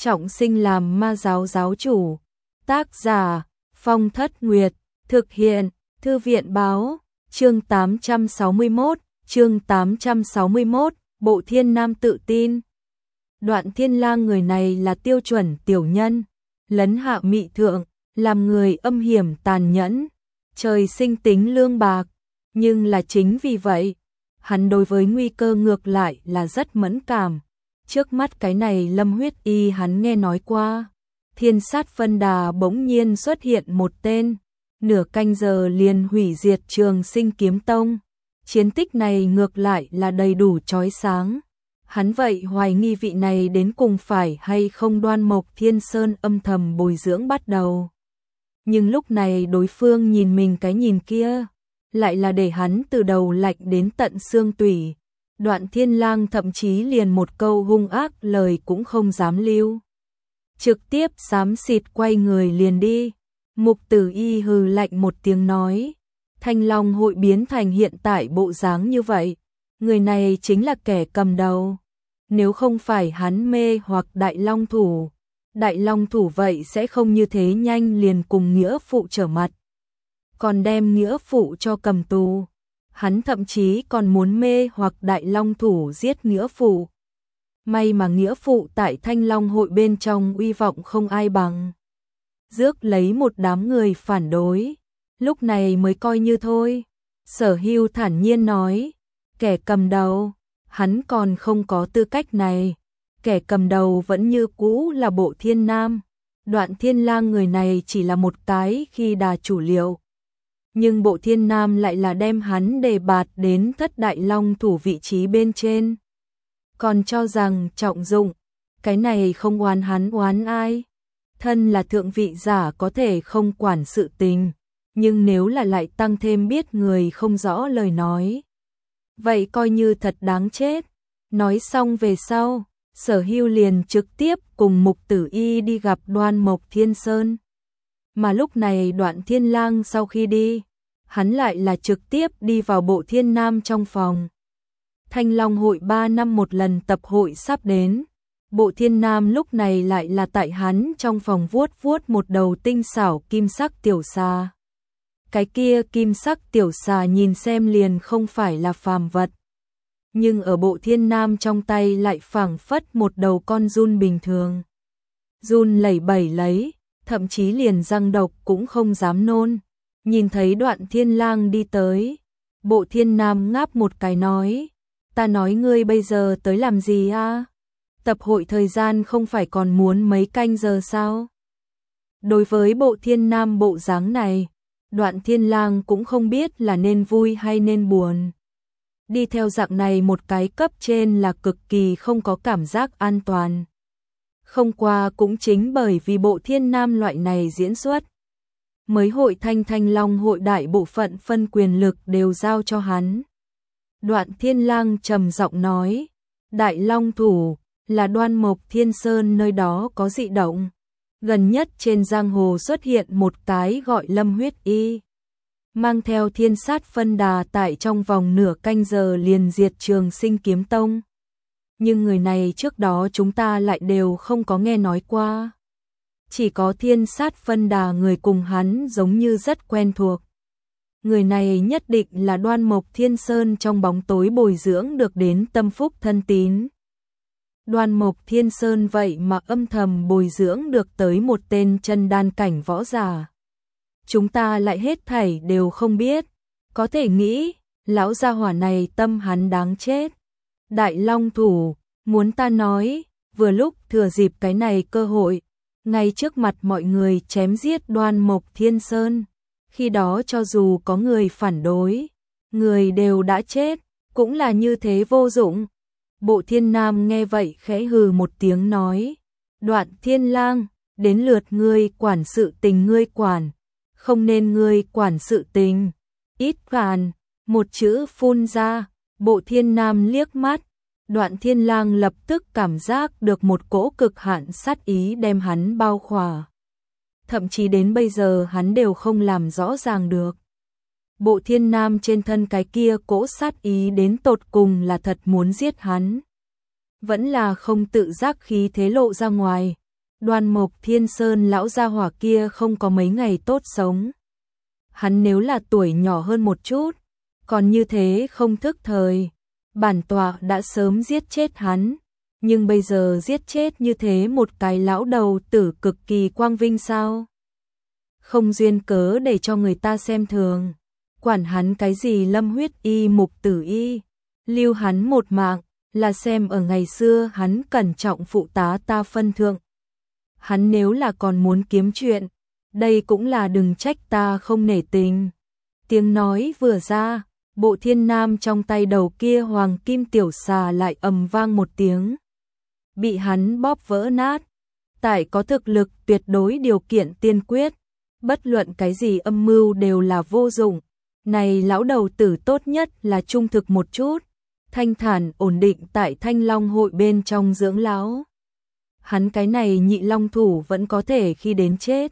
trọng sinh làm ma giáo giáo chủ. Tác giả Phong Thất Nguyệt, thực hiện Thư viện Báo, chương 861, Bộ Thiên Nam tự tin. Đoạn Thiên Lang người này là tiêu chuẩn tiểu nhân, lấn hạ mị thượng, làm người âm hiểm tàn nhẫn, trời sinh tính lương bạc, nhưng là chính vì vậy, hắn đối với nguy cơ ngược lại là rất mẫn cảm. Trước mắt cái này Lâm Huyết Y hắn nghe nói qua, Thiên Sát Phân Đà bỗng nhiên xuất hiện một tên, nửa canh giờ liền hủy diệt Trường Sinh Kiếm Tông. Chiến tích này ngược lại là đầy đủ chói sáng. Hắn vậy hoài nghi vị này đến cùng phải hay không Đoan Mộc Thiên Sơn âm thầm bồi dưỡng bắt đầu. Nhưng lúc này đối phương nhìn mình cái nhìn kia, lại là để hắn từ đầu lạnh đến tận xương tủy. Đoạn Thiên Lang thậm chí liền một câu hung ác lời cũng không dám lưu. Trực tiếp xám xịt quay người liền đi. Mục Tử Y hừ lạnh một tiếng nói, Thanh Long hội biến thành hiện tại bộ dáng như vậy, người này chính là kẻ cầm đầu. Nếu không phải hắn mê hoặc Đại Long Thủ vậy sẽ không như thế nhanh liền cùng nghĩa phụ trở mặt. Còn đem nghĩa phụ cho cầm tù. Hắn thậm chí còn muốn mê hoặc Đại Long Thủ giết nghĩa phụ. May mà nghĩa phụ tại Thanh Long hội bên trong uy vọng không ai bằng. Rước lấy một đám người phản đối, lúc này mới coi như thôi. Sở Hưu thản nhiên nói, kẻ cầm đầu, hắn còn không có tư cách này. Kẻ cầm đầu vẫn như cũ là Bộ Thiên Nam. Đoạn Thiên Lang người này chỉ là một cái khi đà chủ liệu. Nhưng Bộ Thiên Nam lại là đem hắn đề bạt đến Thất Đại Long Thủ vị trí bên trên. Còn cho rằng trọng dụng, cái này không oán hắn oán ai. Thân là thượng vị giả có thể không quản sự tình, nhưng nếu là lại tăng thêm biết người không rõ lời nói, vậy coi như thật đáng chết. Nói xong về sau, Sở Hưu liền trực tiếp cùng Mục Tử Y đi gặp Đoan Mộc Thiên Sơn. Mà lúc này Đoạn Thiên Lang sau khi đi, hắn lại là trực tiếp đi vào Bộ Thiên Nam trong phòng. Thanh Long hội 3 năm một lần tập hội sắp đến. Bộ Thiên Nam lúc này lại là tại hắn trong phòng vuốt vuốt một đầu tinh xảo kim sắc tiểu xà. Cái kia kim sắc tiểu xà nhìn xem liền không phải là phàm vật. Nhưng ở Bộ Thiên Nam trong tay lại phảng phất một đầu con giun bình thường. Giun lẩy bẩy lấy, thậm chí liền răng độc cũng không dám nôn. Nhìn thấy Đoạn Thiên Lang đi tới, Bộ Thiên Nam ngáp một cái nói, ta nói ngươi bây giờ tới làm gì a? Tập hội thời gian không phải còn muốn mấy canh giờ sao? Đối với Bộ Thiên Nam bộ dáng này, Đoạn Thiên Lang cũng không biết là nên vui hay nên buồn. Đi theo dạng này một cái cấp trên là cực kỳ không có cảm giác an toàn. Không qua cũng chính bởi vì Bộ Thiên Nam loại này diễn xuất, mới hội Thanh Long hội đại bộ phận phân quyền lực đều giao cho hắn. Đoạn Thiên Lang trầm giọng nói, Đại Long Thủ là Đoan Mộc Thiên Sơn nơi đó có dị động. Gần nhất trên giang hồ xuất hiện một cái gọi Lâm Huyết Y, mang theo Thiên Sát Phân Đà tại trong vòng nửa canh giờ liền diệt Trường Sinh Kiếm Tông. Nhưng người này trước đó chúng ta lại đều không có nghe nói qua. Chỉ có Thiên Sát Phân Đà người cùng hắn giống như rất quen thuộc. Người này nhất định là Đoan Mộc Thiên Sơn trong bóng tối bồi dưỡng được đến tâm phúc thân tín. Đoan Mộc Thiên Sơn vậy mà âm thầm bồi dưỡng được tới một tên chân đan cảnh võ giả. Chúng ta lại hết thảy đều không biết, có thể nghĩ, lão gia hỏa này tâm hắn đáng chết. Đại Long Thủ, muốn ta nói, vừa lúc thừa dịp cái này cơ hội, ngay trước mặt mọi người chém giết Đoan Mộc Thiên Sơn. Khi đó cho dù có người phản đối, người đều đã chết, cũng là như thế vô dụng. Bộ Thiên Nam nghe vậy khẽ hừ một tiếng nói, Đoạn Thiên Lang, đến lượt ngươi quản sự tình ngươi quản, không nên ngươi quản sự tình. Ít phàn, một chữ phun ra, Bộ Thiên Nam liếc mắt, Đoạn Thiên Lang lập tức cảm giác được một cỗ cực hạn sát ý đem hắn bao khỏa. Thậm chí đến bây giờ hắn đều không làm rõ ràng được. Bộ Thiên Nam trên thân cái kia cỗ sát ý đến tột cùng là thật muốn giết hắn, vẫn là không tự giác khí thế lộ ra ngoài. Đoan Mộc Thiên Sơn lão gia hỏa kia không có mấy ngày tốt sống. Hắn nếu là tuổi nhỏ hơn một chút, còn như thế không thức thời, bản tọa đã sớm giết chết hắn, nhưng bây giờ giết chết như thế một cái lão đầu tử cực kỳ quang vinh sao? Không duyên cớ để cho người ta xem thường, quản hắn cái gì lâm huyết y mục tử y, lưu hắn một mạng, là xem ở ngày xưa hắn cẩn trọng phụ tá ta phân thượng. Hắn nếu là còn muốn kiếm chuyện, đây cũng là đừng trách ta không nể tình. Tiếng nói vừa ra, Bộ Thiên Nam trong tay đầu kia hoàng kim tiểu xà lại ầm vang một tiếng, bị hắn bóp vỡ nát. Tại có thực lực tuyệt đối điều kiện tiên quyết, bất luận cái gì âm mưu đều là vô dụng. Này lão đầu tử tốt nhất là trung thực một chút, thanh thản ổn định tại Thanh Long hội bên trong dưỡng lão. Hắn cái này nhị long thủ vẫn có thể khi đến chết.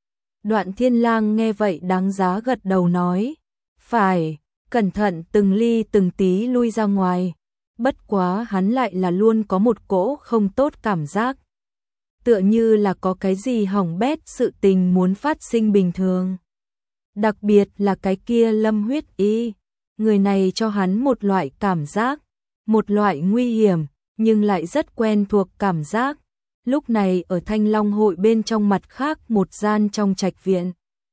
Đoạn Thiên Lang nghe vậy đáng giá gật đầu nói, phải, cẩn thận từng ly từng tí lui ra ngoài. Bất quá hắn lại là luôn có một cỗ không tốt cảm giác, tựa như là có cái gì hỏng bét sự tình muốn phát sinh bình thường. Đặc biệt là cái kia Lâm Huyết Y, người này cho hắn một loại cảm giác, một loại nguy hiểm, nhưng lại rất quen thuộc cảm giác. Lúc này ở Thanh Long hội bên trong mặt khác một gian trong trạch viện,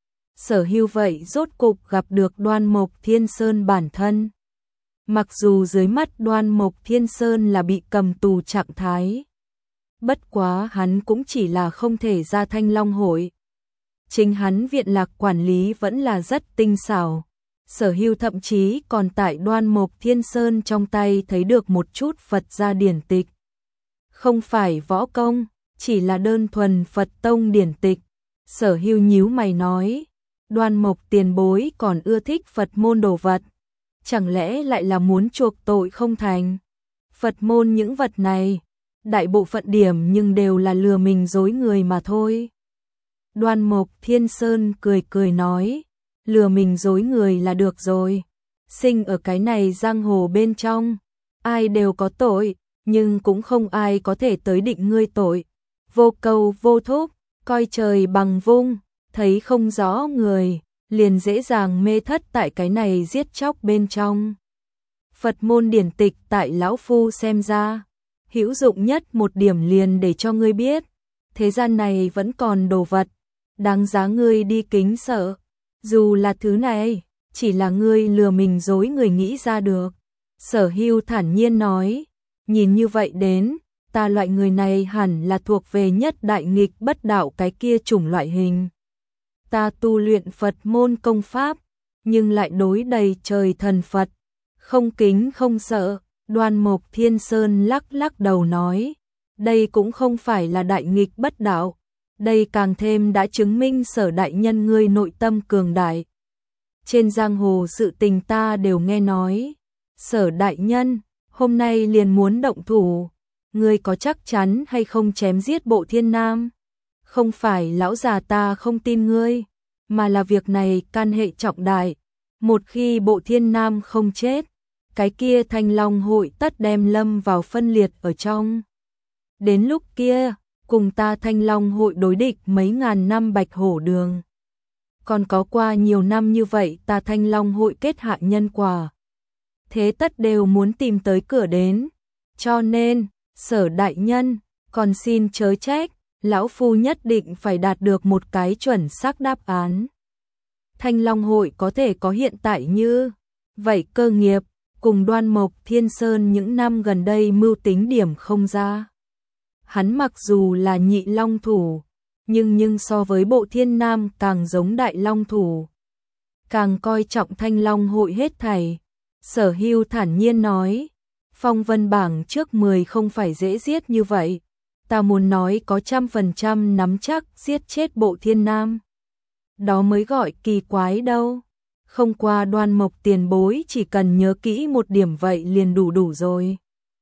Sở Hưu vậy rốt cục gặp được Đoan Mộc Thiên Sơn bản thân. Mặc dù dưới mắt Đoan Mộc Thiên Sơn là bị cầm tù trạng thái, bất quá hắn cũng chỉ là không thể ra Thanh Long hội. Chính hắn viện lạc quản lý vẫn là rất tinh xảo. Sở Hưu thậm chí còn tại Đoan Mộc Thiên Sơn trong tay thấy được một chút Phật gia điển tịch. Không phải võ công, chỉ là đơn thuần Phật tông điển tịch. Sở Hưu nhíu mày nói, Đoan Mộc tiền bối còn ưa thích Phật môn đồ vật, chẳng lẽ lại là muốn chuộc tội không thành? Phật môn những vật này, đại bộ phận điểm nhưng đều là lừa mình dối người mà thôi. Đoan Mộc Thiên Sơn cười cười nói, lừa mình dối người là được rồi. Sinh ở cái này giang hồ bên trong, ai đều có tội, nhưng cũng không ai có thể tới định ngươi tội. Vô cầu vô thúc, coi trời bằng vung, thấy không rõ người, liền dễ dàng mê thất tại cái này giết chóc bên trong. Phật môn điển tịch tại lão phu xem ra, hữu dụng nhất một điểm liền để cho ngươi biết, thế gian này vẫn còn đồ vật, đáng giá ngươi đi kính sợ. Dù là thứ này, chỉ là ngươi lừa mình dối người nghĩ ra được. Sở Hưu thản nhiên nói, nhìn như vậy đến, ta loại người này hẳn là thuộc về nhất đại nghịch bất đạo cái kia chủng loại hình. Ta tu luyện Phật môn công pháp, nhưng lại đối đầy trời thần Phật, không kính không sợ. Đoan Mộc Thiên Sơn lắc lắc đầu nói, đây cũng không phải là đại nghịch bất đạo, đây càng thêm đã chứng minh Sở đại nhân ngươi nội tâm cường đại. Trên giang hồ sự tình ta đều nghe nói, Sở đại nhân hôm nay liền muốn động thủ, ngươi có chắc chắn hay không chém giết Bộ Thiên Nam? Không phải lão già ta không tin ngươi, mà là việc này can hệ trọng đại, một khi Bộ Thiên Nam không chết, cái kia Thanh Long hội tất đem lâm vào phân liệt ở trong. Đến lúc kia, cùng ta Thanh Long hội đối địch mấy ngàn năm Bạch Hổ Đường. Còn có qua nhiều năm như vậy ta Thanh Long hội kết hạ nhân quả, thế tất đều muốn tìm tới cửa đến. Cho nên, Sở đại nhân, còn xin chớ trách, lão phu nhất định phải đạt được một cái chuẩn xác đáp án. Thanh Long hội có thể có hiện tại như vậy cơ nghiệp, cùng Đoan Mộc Thiên Sơn những năm gần đây mưu tính điểm không ra. Hắn mặc dù là nhị long thủ, nhưng so với Bộ Thiên Nam càng giống đại long thủ, càng coi trọng Thanh Long hội hết thảy. Sở Hưu thản nhiên nói, phong vân bảng trước 10 không phải dễ giết như vậy, ta muốn nói có 100% nắm chắc giết chết Bộ Thiên Nam. Đó mới gọi kỳ quái đâu. Không qua Đoan Mộc tiền bối chỉ cần nhớ kỹ một điểm vậy liền đủ rồi.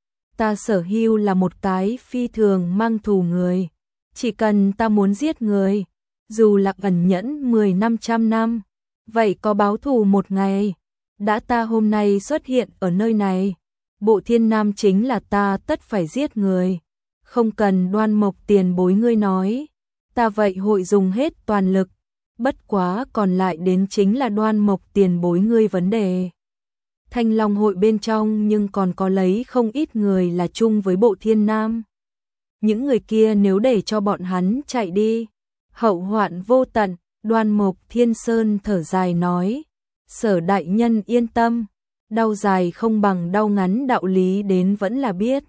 Ta Sở Hưu là một cái phi thường mang thù người, chỉ cần ta muốn giết người, dù là ẩn nhẫn 10-500 năm, vậy có báo thù một ngày. Đã ta hôm nay xuất hiện ở nơi này, Bộ Thiên Nam chính là ta tất phải giết người, Không cần Đoan Mộc tiền bối ngươi nói, ta vậy hội dùng hết toàn lực, bất quá còn lại đến chính là Đoan Mộc tiền bối ngươi vấn đề. Thanh Long hội bên trong nhưng còn có lấy không ít người là chung với Bộ Thiên Nam. Những người kia nếu để cho bọn hắn chạy đi, hậu hoạn vô tận. Đoan Mộc Thiên Sơn thở dài nói, Sở đại nhân yên tâm, đau dài không bằng đau ngắn, đạo lý đến vẫn là biết.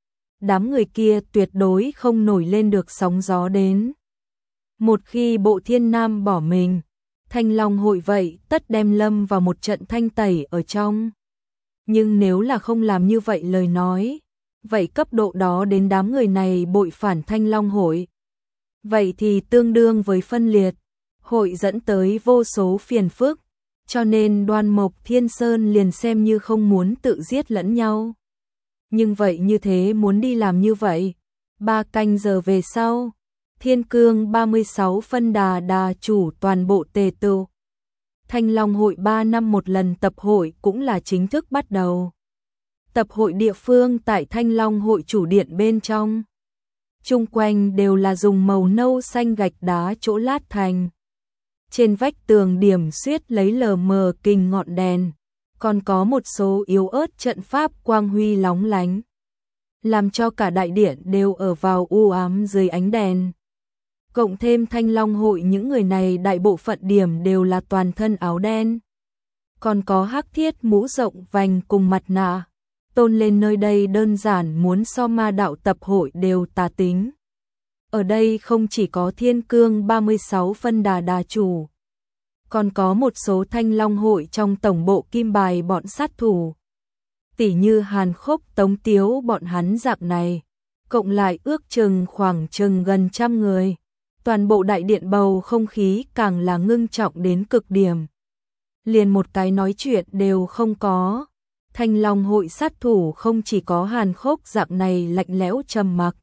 Đám người kia tuyệt đối không nổi lên được sóng gió đến. Một khi Bộ Thiên Nam bỏ mình, Thanh Long hội vậy tất đem lâm vào một trận thanh tẩy ở trong. Nhưng nếu là không làm như vậy lời nói, vậy cấp độ đó đến đám người này bội phản Thanh Long hội. Vậy thì tương đương với phân liệt, hội dẫn tới vô số phiền phức, cho nên Đoan Mộc Thiên Sơn liền xem như không muốn tự giết lẫn nhau. Nhưng vậy như thế muốn đi làm như vậy, 3 canh giờ về sau, Thiên Cương 36 phân đà chủ toàn bộ tề tựu. Thanh Long hội 3 năm một lần tập hội cũng là chính thức bắt đầu. Tập hội địa phương tại Thanh Long hội chủ điện bên trong. Chung quanh đều là dùng màu nâu xanh gạch đá chỗ lát thành. Trên vách tường điểm xuyết lấy lờ mờ kình ngọn đèn, còn có một số yếu ớt trận pháp quang huy lóng lánh, làm cho cả đại điện đều ở vào u ám dưới ánh đèn. Cộng thêm Thanh Long hội những người này đại bộ phận điểm đều là toàn thân áo đen, còn có hắc thiết mũ rộng vành cùng mặt nạ, tôn lên nơi đây đơn giản muốn so ma đạo tập hội đều tà tính. Ở đây không chỉ có Thiên Cương 36 phân đà chủ, còn có một số Thanh Long hội trong tổng bộ kim bài bọn sát thủ. Tỉ như Hàn Khốc, Tống Tiếu bọn hắn dạng này, cộng lại ước chừng khoảng chừng gần 100 người. Toàn bộ đại điện bầu không khí càng là ngưng trọng đến cực điểm. Liền một cái nói chuyện đều không có. Thanh Long hội sát thủ không chỉ có Hàn Khốc dạng này lạnh lẽo trầm mặc.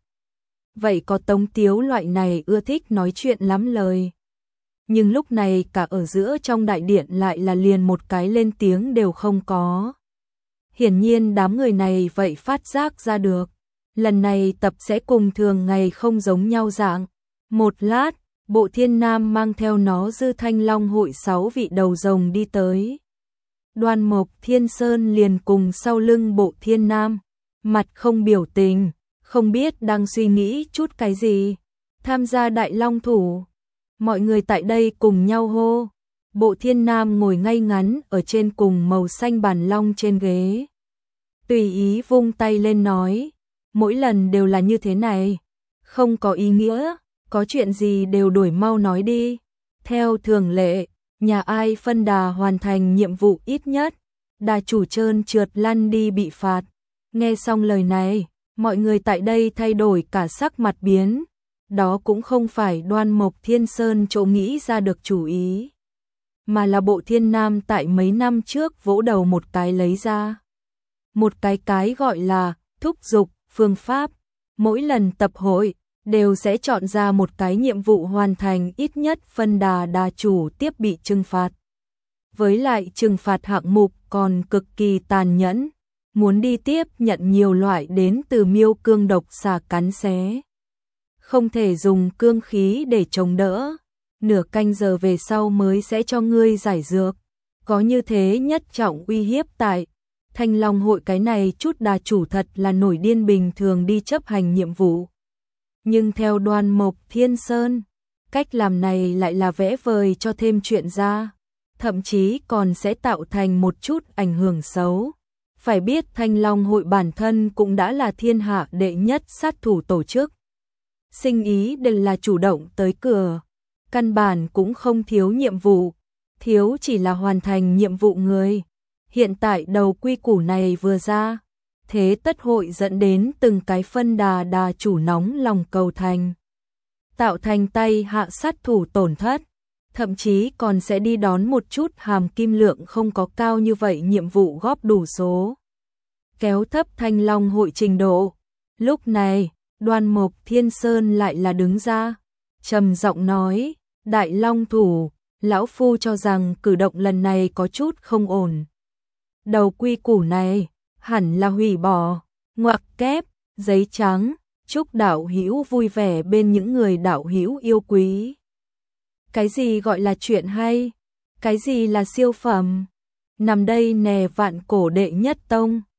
Vậy có Tống Tiếu loại này ưa thích nói chuyện lắm lời. Nhưng lúc này cả ở giữa trong đại điện lại là liền một cái lên tiếng đều không có. Hiển nhiên đám người này vậy phát giác ra được. Lần này tập sẽ cùng thường ngày không giống nhau dạng. Một lát, Bộ Thiên Nam mang theo nó dư Thanh Long hội 6 vị đầu rồng đi tới. Đoan Mộc Thiên Sơn liền cùng sau lưng Bộ Thiên Nam, mặt không biểu tình, không biết đang suy nghĩ chút cái gì. Tham gia đại long thủ, mọi người tại đây cùng nhau hô. Bộ Thiên Nam ngồi ngay ngắn ở trên cùng màu xanh bàn long trên ghế. Tùy ý vung tay lên nói, mỗi lần đều là như thế này, không có ý nghĩa. Có chuyện gì đều đuổi mau nói đi. Theo thường lệ, nhà ai phân đà hoàn thành nhiệm vụ ít nhất, đà chủ trơn trượt lăn đi bị phạt. Nghe xong lời này, mọi người tại đây thay đổi cả sắc mặt biến. Đó cũng không phải Đoan Mộc Thiên Sơn chỗ nghĩ ra được chủ ý, mà là Bộ Thiên Nam tại mấy năm trước vỗ đầu một cái lấy ra. Một cái gọi là thúc giục phương pháp. Mỗi lần tập hội đều sẽ chọn ra một cái nhiệm vụ hoàn thành ít nhất phân đà chủ tiếp bị trừng phạt. Với lại trừng phạt hạng mục còn cực kỳ tàn nhẫn, muốn đi tiếp nhận nhiều loại đến từ miêu cương độc xà cắn xé. Không thể dùng cương khí để chống đỡ, nửa canh giờ về sau mới sẽ cho ngươi giải dược. Có như thế nhất trọng uy hiếp tại Thanh Long hội cái này chút đà chủ thật là nổi điên bình thường đi chấp hành nhiệm vụ. Nhưng theo Đoan Mộc Thiên Sơn, cách làm này lại là vẽ vời cho thêm chuyện ra, thậm chí còn sẽ tạo thành một chút ảnh hưởng xấu. Phải biết Thanh Long hội bản thân cũng đã là thiên hạ đệ nhất sát thủ tổ chức. Sinh ý đều là chủ động tới cửa, căn bản cũng không thiếu nhiệm vụ, thiếu chỉ là hoàn thành nhiệm vụ người. Hiện tại đầu quy củ này vừa ra, thế tất hội dẫn đến từng cái phân đà chủ nóng lòng cầu thành, tạo thành tay hạ sát thủ tổn thất, thậm chí còn sẽ đi đón một chút hàm kim lượng không có cao như vậy nhiệm vụ góp đủ số, kéo thấp Thanh Long hội trình độ. Lúc này, Đoan Mộc Thiên Sơn lại là đứng ra, trầm giọng nói, Đại Long thủ, lão phu cho rằng cử động lần này có chút không ổn. Đầu quy củ này hẳn là hủy bỏ, ngoặc kép, giấy trắng, chúc đạo hữu vui vẻ bên những người đạo hữu yêu quý. Cái gì gọi là chuyện hay? Cái gì là siêu phẩm? Nằm đây nè vạn cổ đệ nhất tông.